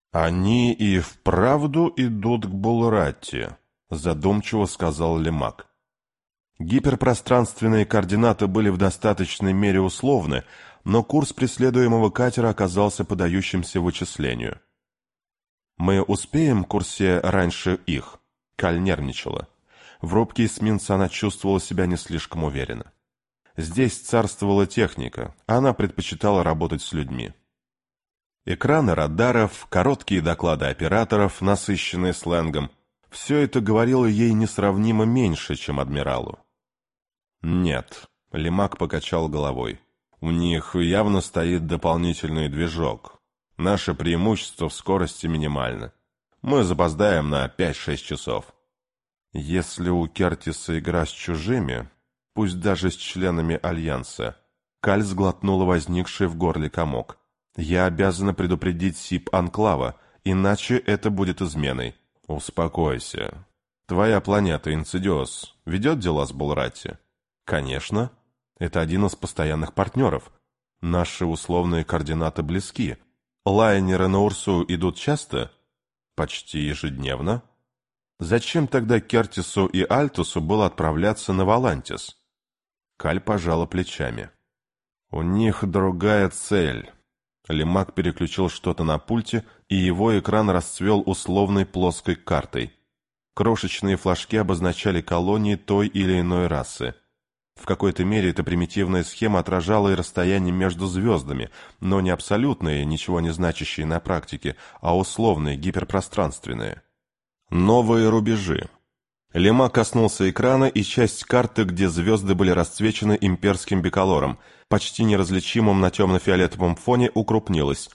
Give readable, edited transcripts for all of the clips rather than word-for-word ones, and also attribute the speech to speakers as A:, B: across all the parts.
A: «Они и вправду идут к Булратти», — задумчиво сказал Лемак. Гиперпространственные координаты были в достаточной мере условны, но курс преследуемого катера оказался подающимся вычислению. «Мы успеем к Урсе раньше их?» Каль нервничала. В рубке эсминца она чувствовала себя не слишком уверенно. Здесь царствовала техника, а она предпочитала работать с людьми. Экраны радаров, короткие доклады операторов, насыщенные сленгом — все это говорило ей несравнимо меньше, чем адмиралу. «Нет», — Лемак покачал головой, — «у них явно стоит дополнительный движок. Наше преимущество в скорости минимально. Мы запоздаем на 5-6 часов». Если у Кертиса игра с чужими, пусть даже с членами Альянса, Каль сглотнула возникший в горле комок. «Я обязана предупредить СИП Анклава, иначе это будет изменой». «Успокойся. Твоя планета Инсидиос ведет дела с Булратти?» «Конечно. Это один из постоянных партнеров. Наши условные координаты близки. Лайнеры на Урсу идут часто?» «Почти ежедневно». «Зачем тогда Кертису и Альтусу было отправляться на Валантис?» Каль пожала плечами. «У них другая цель». Лемак переключил что-то на пульте, и его экран расцвел условной плоской картой. Крошечные флажки обозначали колонии той или иной расы. В какой-то мере эта примитивная схема отражала и расстояние между звездами, но не абсолютные, ничего не значащие на практике, а условные, гиперпространственные. Новые рубежи. Лемак коснулся экрана, и часть карты, где звезды были расцвечены имперским биколором, почти неразличимым на темно-фиолетовом фоне, укрупнилась.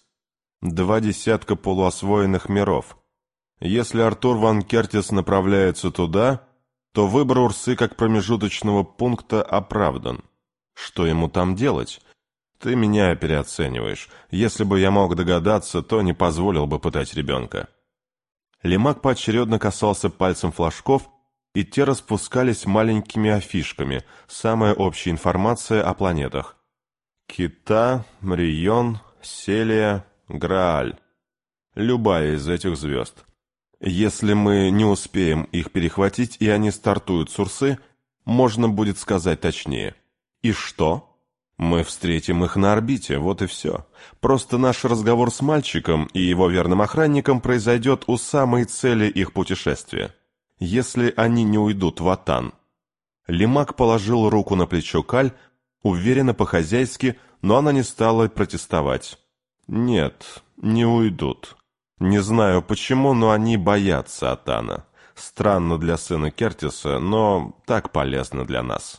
A: 20 полуосвоенных миров. Если Артур Ван Кертис направляется туда, то выбор Урсы как промежуточного пункта оправдан. Что ему там делать? Ты меня переоцениваешь. Если бы я мог догадаться, то не позволил бы пытать ребенка. Лемак поочередно касался пальцем флажков, и те распускались маленькими афишками, самая общая информация о планетах. Кита, Мрион, Селия, Грааль. Любая из этих звезд. Если мы не успеем их перехватить, и они стартуют с Урсы, можно будет сказать точнее. И что? Мы встретим их на орбите, вот и все. Просто наш разговор с мальчиком и его верным охранником произойдет у самой цели их путешествия. Если они не уйдут в Атан. Лемак положил руку на плечо Каль, уверенно по-хозяйски, но она не стала протестовать. Нет, не уйдут. Не знаю почему, но они боятся Атана. Странно для сына Кертиса, но так полезно для нас.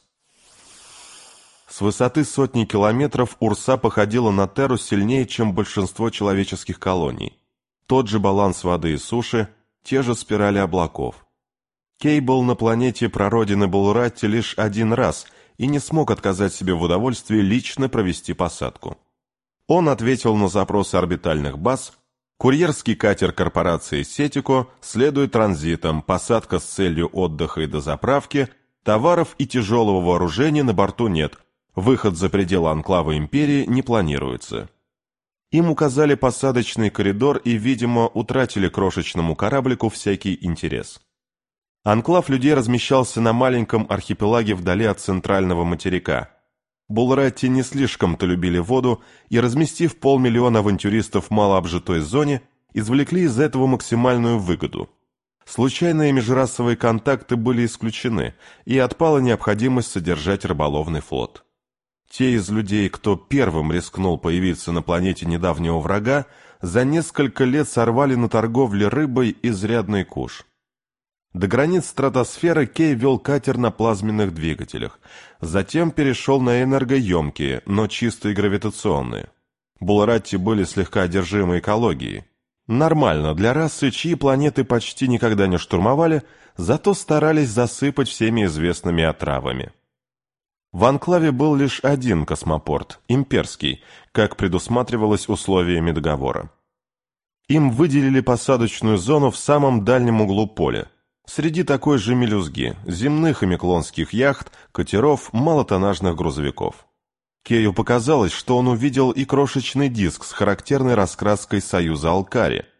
A: С высоты сотни километров Урса походила на Терру сильнее, чем большинство человеческих колоний. Тот же баланс воды и суши, те же спирали облаков. Кей был на планете прародины Булратти лишь один раз и не смог отказать себе в удовольствии лично провести посадку. Он ответил на запросы орбитальных баз: курьерский катер корпорации «Сетико» следует транзитом, посадка с целью отдыха и дозаправки, товаров и тяжелого вооружения на борту нет, выход за пределы анклава империи не планируется. Им указали посадочный коридор и, видимо, утратили крошечному кораблику всякий интерес. Анклав людей размещался на маленьком архипелаге вдали от центрального материка. Булратти не слишком-то любили воду, и, разместив 500 000 авантюристов в малообжитой зоне, извлекли из этого максимальную выгоду. Случайные межрасовые контакты были исключены, и отпала необходимость содержать рыболовный флот. Те из людей, кто первым рискнул появиться на планете недавнего врага, за несколько лет сорвали на торговле рыбой изрядный куш. До границ стратосферы Кей вел катер на плазменных двигателях, затем перешел на энергоемкие, но чистые гравитационные. Булратти были слегка одержимы экологией. Нормально для расы, чьи планеты почти никогда не штурмовали, зато старались засыпать всеми известными отравами. В анклаве был лишь один космопорт, имперский, как предусматривалось условиями договора. Им выделили посадочную зону в самом дальнем углу поля, среди такой же мелюзги, земных и меклонских яхт, катеров, малотоннажных грузовиков. Кею показалось, что он увидел и крошечный диск с характерной раскраской Союза Алкари,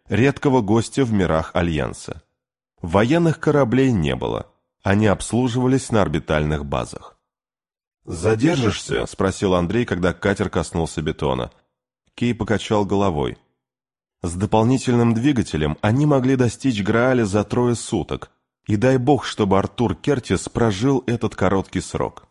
A: редкого гостя в мирах Альянса. Военных кораблей не было, они обслуживались на орбитальных базах. «Задержишься?» — спросил Андрей, когда катер коснулся бетона. Кей покачал головой. С дополнительным двигателем они могли достичь Грааля за 3 суток, и дай бог, чтобы Артур Кертис прожил этот короткий срок.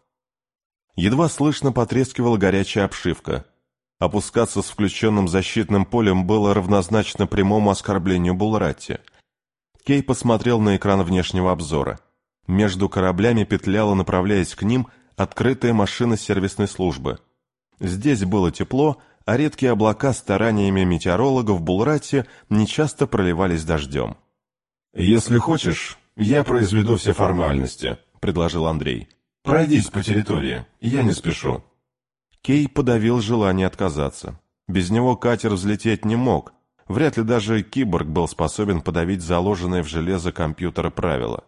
A: Едва слышно потрескивала горячая обшивка. Опускаться с включенным защитным полем было равнозначно прямому оскорблению Булратти. Кей посмотрел на экран внешнего обзора. Между кораблями петляла, направляясь к ним, открытая машина сервисной службы. Здесь было тепло, а редкие облака стараниями метеорологов Булратти нечасто проливались дождем. «Если хочешь, я произведу все формальности», — предложил Андрей. «Пройдись по территории, я не спешу». Кей подавил желание отказаться. Без него катер взлететь не мог. Вряд ли даже киборг был способен подавить заложенные в железо компьютера правила.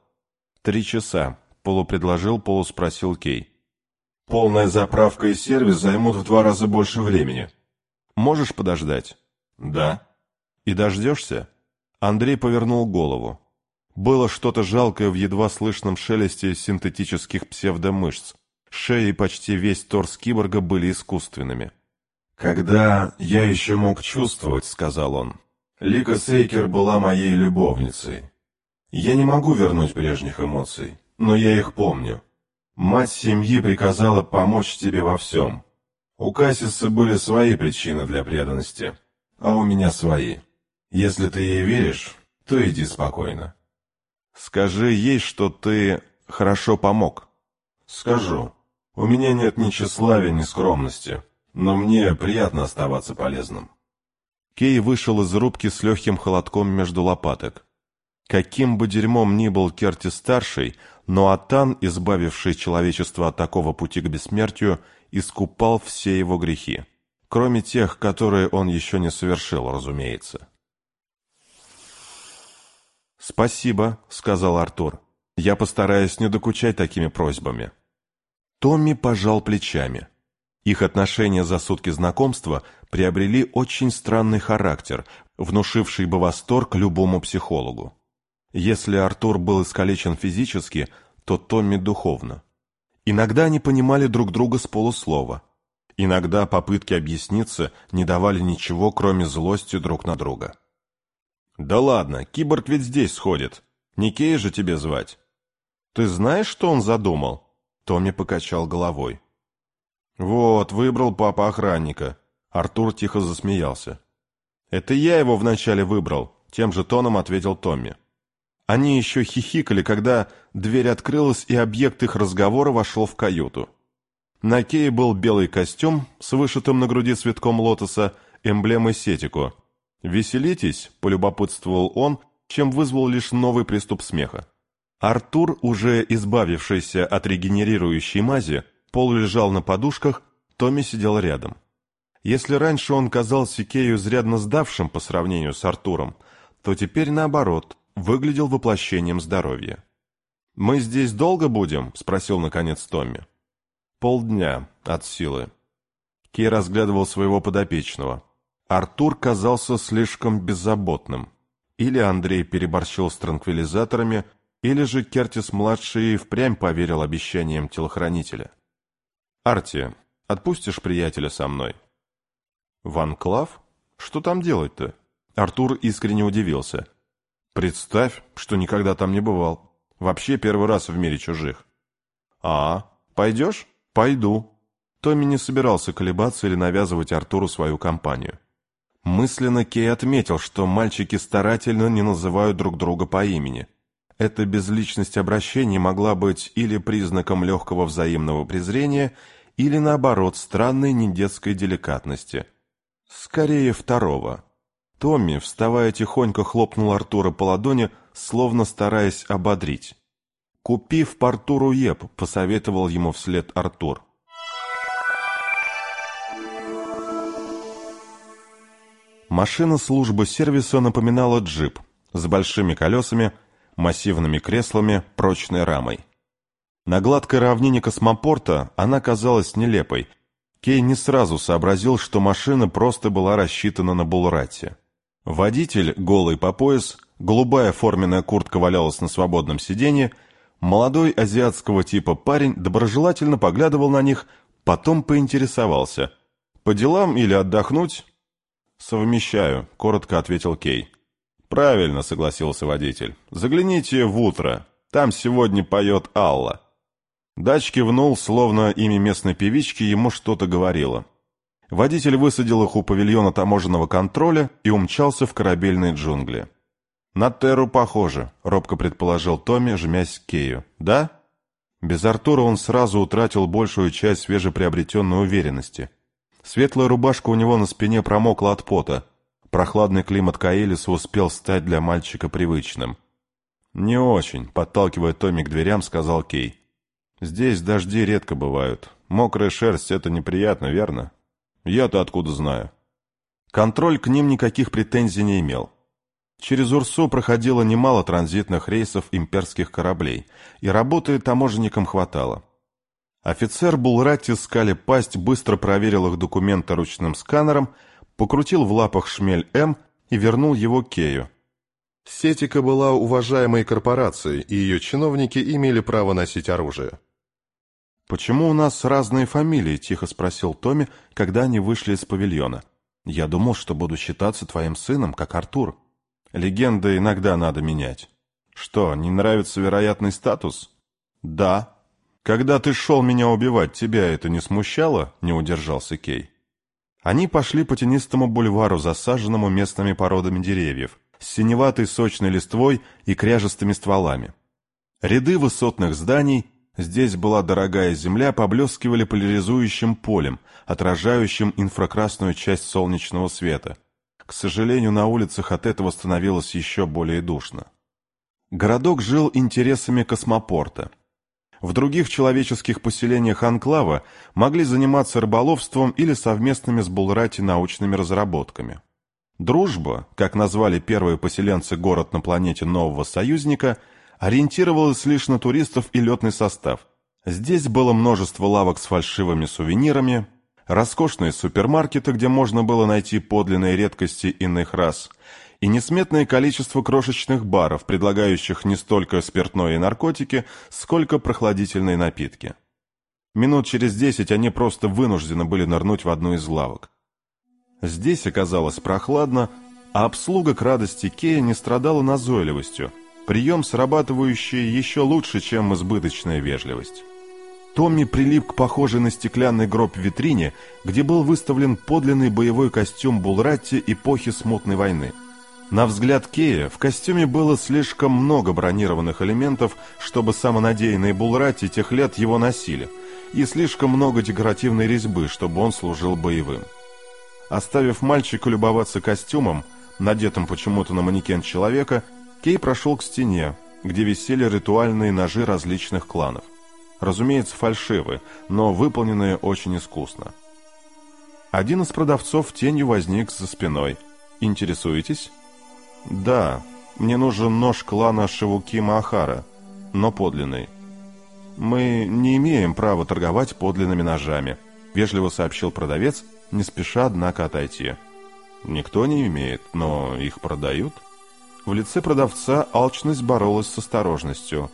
A: 3 часа, полупредложил, полуспросил Кей. «Полная заправка и сервис займут в 2 раза больше времени. Можешь подождать?» «Да». «И дождешься?» Андрей повернул голову. Было что-то жалкое в едва слышном шелесте синтетических псевдомышц. Шея и почти весь торс киборга были искусственными. «Когда я еще мог чувствовать, — сказал он, — Лика Сейкер была моей любовницей. Я не могу вернуть прежних эмоций, но я их помню. Мать семьи приказала помочь тебе во всем. У Кассиса были свои причины для преданности, а у меня свои. Если ты ей веришь, то иди спокойно». «Скажи ей, что ты хорошо помог». «Скажу. У меня нет ни тщеславия, ни скромности, но мне приятно оставаться полезным». Кей вышел из рубки с легким холодком между лопаток. Каким бы дерьмом ни был Кертис-старший, но Атан, избавивший человечество от такого пути к бессмертию, искупал все его грехи, кроме тех, которые он еще не совершил, разумеется. «Спасибо», — сказал Артур. «Я постараюсь не докучать такими просьбами». Томми пожал плечами. Их отношения за сутки знакомства приобрели очень странный характер, внушивший бы восторг любому психологу. Если Артур был искалечен физически, то Томми духовно. Иногда они понимали друг друга с полуслова. Иногда попытки объясниться не давали ничего, кроме злости друг на друга. «Да ладно, киборг ведь здесь сходит. Не Кея же тебе звать?» «Ты знаешь, что он задумал?» Томми покачал головой. «Вот, выбрал папа охранника». Артур тихо засмеялся. «Это я его вначале выбрал», — тем же тоном ответил Томми. Они еще хихикали, когда дверь открылась, и объект их разговора вошел в каюту. На Кее был белый костюм с вышитым на груди цветком лотоса эмблемой Сетико. «Веселитесь?» — полюбопытствовал он, чем вызвал лишь новый приступ смеха. Артур, уже избавившийся от регенерирующей мази, полулежал на подушках, Томми сидел рядом. Если раньше он казался Кею изрядно сдавшим по сравнению с Артуром, то теперь, наоборот, выглядел воплощением здоровья. «Мы здесь долго будем?» — спросил наконец Томми. «Полдня от силы». Кей разглядывал своего подопечного. Артур казался слишком беззаботным. Или Андрей переборщил с транквилизаторами, или же Кертис-младший впрямь поверил обещаниям телохранителя. «Арти, отпустишь приятеля со мной?» «В анклав? Что там делать-то?» Артур искренне удивился. «Представь, что никогда там не бывал. Вообще первый раз в мире чужих». «А, пойдешь?» «Пойду». Томми не собирался колебаться или навязывать Артуру свою компанию. Мысленно Кей отметил, что мальчики старательно не называют друг друга по имени. Эта безличность обращений могла быть или признаком легкого взаимного презрения, или, наоборот, странной недетской деликатности. Скорее, второго. Томми, вставая тихонько, хлопнул Артура по ладони, словно стараясь ободрить. «Купи в порту Руеп», — посоветовал ему вслед Артур. Машина службы сервиса напоминала джип с большими колесами, массивными креслами, прочной рамой. На гладкой равнине космопорта она казалась нелепой. Кей не сразу сообразил, что машина просто была рассчитана на Булратти. Водитель, голый по пояс, голубая форменная куртка валялась на свободном сиденье, молодой азиатского типа парень доброжелательно поглядывал на них, потом поинтересовался: «По делам или отдохнуть?» «Совмещаю», — коротко ответил Кей. «Правильно», — согласился водитель. «Загляните в утро. Там сегодня поет Алла». Дач кивнул, словно имя местной певички ему что-то говорило. Водитель высадил их у павильона таможенного контроля и умчался в корабельные джунгли. «На Терру похоже», — робко предположил Томми, жмясь к Кею. «Да?» Без Артура он сразу утратил большую часть свежеприобретенной уверенности. Светлая рубашка у него на спине промокла от пота. Прохладный климат Каэлиса успел стать для мальчика привычным. «Не очень», — подталкивая Томми к дверям, сказал Кей. «Здесь дожди редко бывают. Мокрая шерсть — это неприятно, верно? Я-то откуда знаю?» Контроль к ним никаких претензий не имел. Через Урсу проходило немало транзитных рейсов имперских кораблей, и работы таможенникам хватало. Офицер Булратти скали пасть быстро проверил их документы ручным сканером, покрутил в лапах шмель М и вернул его Кею. Сетика была уважаемой корпорацией, и ее чиновники имели право носить оружие. «Почему у нас разные фамилии?» – тихо спросил Томми, когда они вышли из павильона. «Я думал, что буду считаться твоим сыном, как Артур. Легенды иногда надо менять». «Что, не нравится вероятный статус?» «Да». «Когда ты шел меня убивать, тебя это не смущало?» – не удержался Кей. Они пошли по тенистому бульвару, засаженному местными породами деревьев, с синеватой сочной листвой и кряжестыми стволами. Ряды высотных зданий, здесь была дорогая земля, поблескивали поляризующим полем, отражающим инфракрасную часть солнечного света. К сожалению, на улицах от этого становилось еще более душно. Городок жил интересами космопорта. В других человеческих поселениях анклава могли заниматься рыболовством или совместными с Булратти научными разработками. Дружба, как назвали первые поселенцы город на планете нового союзника, ориентировалась лишь на туристов и летный состав. Здесь было множество лавок с фальшивыми сувенирами, роскошные супермаркеты, где можно было найти подлинные редкости иных рас, и несметное количество крошечных баров, предлагающих не столько спиртное и наркотики, сколько прохладительные напитки. Минут через 10 они просто вынуждены были нырнуть в одну из лавок. Здесь оказалось прохладно, а обслуга к радости Кея не страдала назойливостью, прием, срабатывающий еще лучше, чем избыточная вежливость. Томми прилип к похожей на стеклянный гроб витрине, где был выставлен подлинный боевой костюм Булратти эпохи Смутной войны. На взгляд Кея в костюме было слишком много бронированных элементов, чтобы самонадеянные Булратти тех лет его носили, и слишком много декоративной резьбы, чтобы он служил боевым. Оставив мальчика любоваться костюмом, надетым почему-то на манекен человека, Кей прошел к стене, где висели ритуальные ножи различных кланов. Разумеется, фальшивые, но выполненные очень искусно. Один из продавцов тенью возник за спиной. «Интересуетесь?» «Да, мне нужен нож клана Шивукима Ахара, но подлинный». «Мы не имеем права торговать подлинными ножами», — вежливо сообщил продавец, не спеша, однако, отойти. «Никто не имеет, но их продают?» В лице продавца алчность боролась с осторожностью.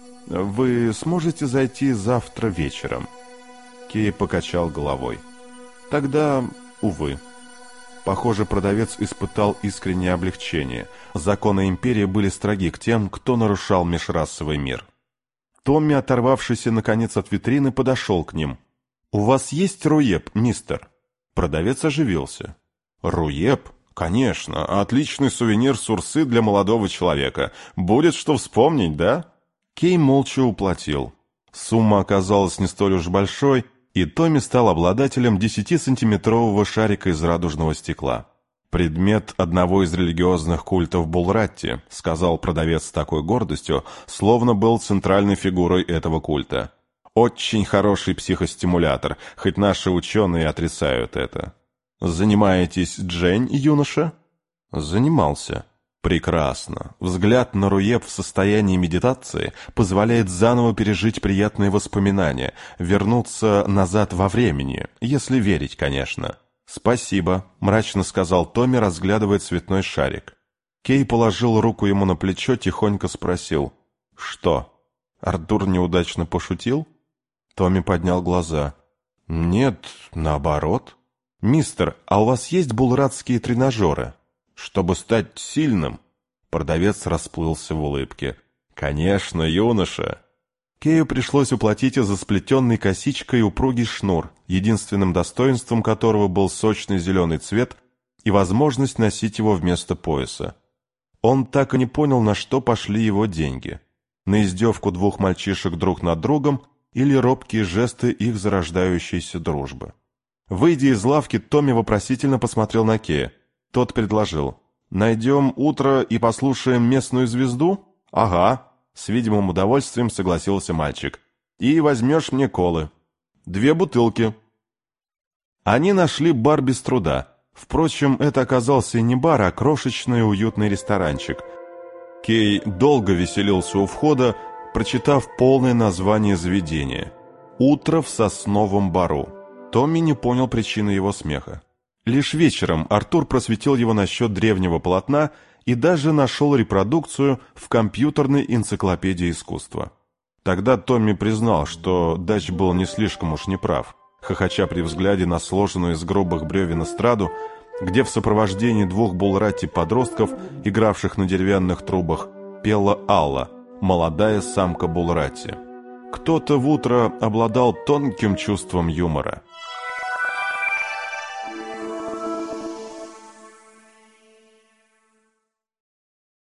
A: «Вы сможете зайти завтра вечером?» Кей покачал головой. «Тогда, увы». Похоже, продавец испытал искреннее облегчение. Законы империи были строги к тем, кто нарушал межрасовый мир. Томми, оторвавшийся наконец от витрины, подошел к ним. «У вас есть руеп, мистер?» Продавец оживился. «Руеп? Конечно, отличный сувенир с Урсы для молодого человека. Будет что вспомнить, да?» Кей молча уплатил. Сумма оказалась не столь уж большой, и Томми стал обладателем 10-сантиметрового шарика из радужного стекла. «Предмет одного из религиозных культов Булратти», — сказал продавец с такой гордостью, словно был центральной фигурой этого культа. «Очень хороший психостимулятор, хоть наши ученые отрицают это». «Занимаетесь джень, юноша?» «Занимался». «Прекрасно. Взгляд на руеп в состоянии медитации позволяет заново пережить приятные воспоминания, вернуться назад во времени, если верить, конечно. «Спасибо», — мрачно сказал Томми, разглядывая цветной шарик. Кей положил руку ему на плечо, тихонько спросил: «Что? Артур неудачно пошутил?» Томми поднял глаза. «Нет, наоборот. Мистер, а у вас есть булратские тренажеры? Чтобы стать сильным?» Продавец расплылся в улыбке. «Конечно, юноша!» Кею пришлось уплатить за сплетенный косичкой упругий шнур, единственным достоинством которого был сочный зеленый цвет и возможность носить его вместо пояса. Он так и не понял, на что пошли его деньги. На издевку двух мальчишек друг над другом или робкие жесты их зарождающейся дружбы. Выйдя из лавки, Томми вопросительно посмотрел на Кея. Тот предложил: «Найдем утро и послушаем местную звезду?» «Ага», — с видимым удовольствием согласился мальчик. «И возьмешь мне колы. 2 бутылки». Они нашли бар без труда. Впрочем, это оказался не бар, а крошечный уютный ресторанчик. Кей долго веселился у входа, прочитав полное название заведения: «Утро в сосновом бару». Томми не понял причины его смеха. Лишь вечером Артур просветил его насчет древнего полотна и даже нашел репродукцию в компьютерной энциклопедии искусства. Тогда Томми признал, что Дач был не слишком уж неправ, хохоча при взгляде на сложенную из грубых бревен эстраду, где в сопровождении 2 булратти-подростков, игравших на деревянных трубах, пела Алла, молодая самка булратти. Кто-то в утро обладал тонким чувством юмора.